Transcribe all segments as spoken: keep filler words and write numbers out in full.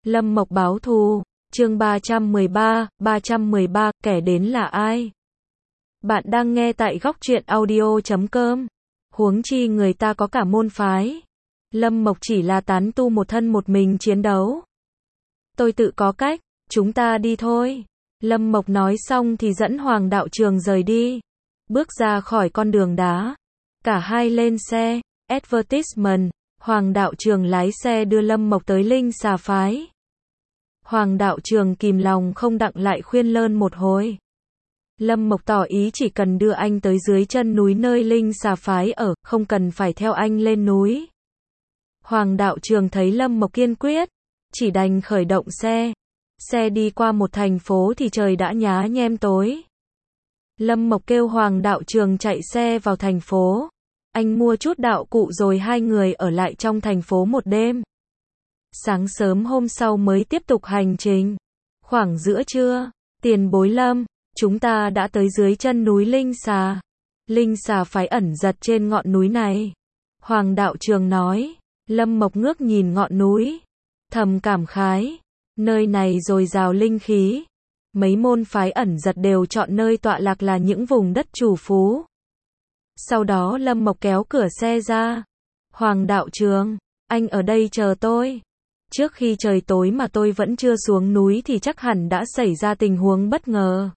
Lâm Mộc báo thù, chương ba trăm mười ba, ba trăm mười ba, kẻ đến là ai? Bạn đang nghe tại góc truyện audio chấm com. Huống chi người ta có cả môn phái. Lâm Mộc chỉ là tán tu một thân một mình chiến đấu. Tôi tự có cách, chúng ta đi thôi. Lâm Mộc nói xong thì dẫn Hoàng Đạo Trường rời đi. Bước ra khỏi con đường đá. Cả hai lên xe, advertisement. Hoàng Đạo Trường lái xe đưa Lâm Mộc tới Linh Xà Phái. Hoàng Đạo Trường kìm lòng không đặng lại khuyên lơn một hồi. Lâm Mộc tỏ ý chỉ cần đưa anh tới dưới chân núi nơi Linh Xà Phái ở, không cần phải theo anh lên núi. Hoàng Đạo Trường thấy Lâm Mộc kiên quyết, chỉ đành khởi động xe. Xe đi qua một thành phố thì trời đã nhá nhem tối. Lâm Mộc kêu Hoàng Đạo Trường chạy xe vào thành phố. Anh mua chút đạo cụ rồi hai người ở lại trong thành phố một đêm. Sáng sớm hôm sau mới tiếp tục hành trình. Khoảng giữa trưa, tiền bối Lâm, chúng ta đã tới dưới chân núi Linh Xà. Linh Xà Phái ẩn giật trên ngọn núi này. Hoàng Đạo Trường nói. Lâm Mộc ngước nhìn ngọn núi, thầm cảm khái, nơi này dồi dào linh khí. Mấy môn phái ẩn giật đều chọn nơi tọa lạc là những vùng đất chủ phú. Sau đó Lâm Mộc kéo cửa xe ra. Hoàng Đạo Trường, anh ở đây chờ tôi. Trước khi trời tối mà tôi vẫn chưa xuống núi thì chắc hẳn đã xảy ra tình huống bất ngờ.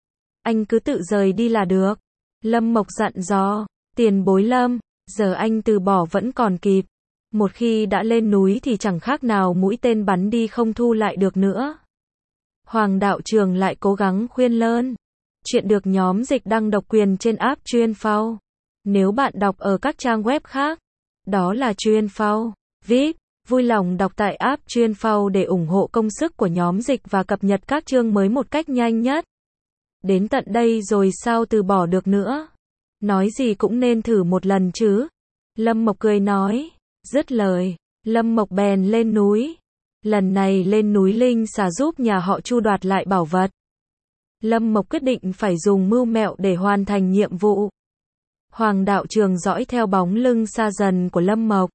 Anh cứ tự rời đi là được. Lâm Mộc dặn dò. Tiền bối Lâm, giờ anh từ bỏ vẫn còn kịp. Một khi đã lên núi thì chẳng khác nào mũi tên bắn đi không thu lại được nữa. Hoàng Đạo Trường lại cố gắng khuyên lơn. Chuyện được nhóm dịch đăng độc quyền trên app Chuyên Phao. Nếu bạn đọc ở các trang web khác, đó là Chuyên Phao, vê i pê, vui lòng đọc tại app Chuyên Phao để ủng hộ công sức của nhóm dịch và cập nhật các chương mới một cách nhanh nhất. Đến tận đây rồi sao từ bỏ được nữa? Nói gì cũng nên thử một lần chứ. Lâm Mộc cười nói. Dứt lời, Lâm Mộc bèn lên núi. Lần này lên núi Linh Xà giúp nhà họ Chu đoạt lại bảo vật. Lâm Mộc quyết định phải dùng mưu mẹo để hoàn thành nhiệm vụ. Hoàng Đạo Trường dõi theo bóng lưng xa dần của Lâm Mộc.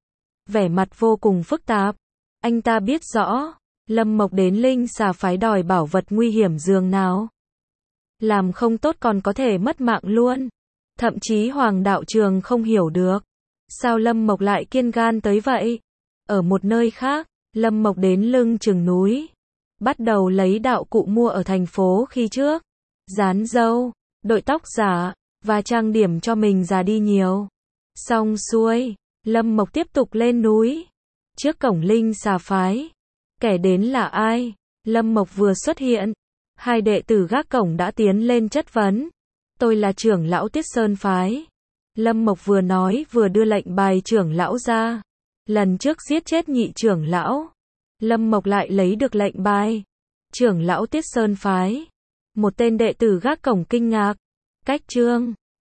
Vẻ mặt vô cùng phức tạp. Anh ta biết rõ, Lâm Mộc đến Linh Xà Phái đòi bảo vật nguy hiểm dường nào. Làm không tốt còn có thể mất mạng luôn. Thậm chí Hoàng Đạo Trường không hiểu được. Sao Lâm Mộc lại kiên gan tới vậy? Ở một nơi khác, Lâm Mộc đến lưng chừng núi. Bắt đầu lấy đạo cụ mua ở thành phố khi trước. Dán râu, đội tóc giả, và trang điểm cho mình già đi nhiều. Xong xuôi, Lâm Mộc tiếp tục lên núi. Trước cổng Linh Xà Phái. Kẻ đến là ai? Lâm Mộc vừa xuất hiện. Hai đệ tử gác cổng đã tiến lên chất vấn. Tôi là trưởng lão Tiết Sơn Phái. Lâm Mộc vừa nói vừa đưa lệnh bài trưởng lão ra. Lần trước giết chết nhị trưởng lão. Lâm Mộc lại lấy được lệnh bài. Trưởng lão Tiết Sơn Phái. Một tên đệ tử gác cổng kinh ngạc. Cách chương.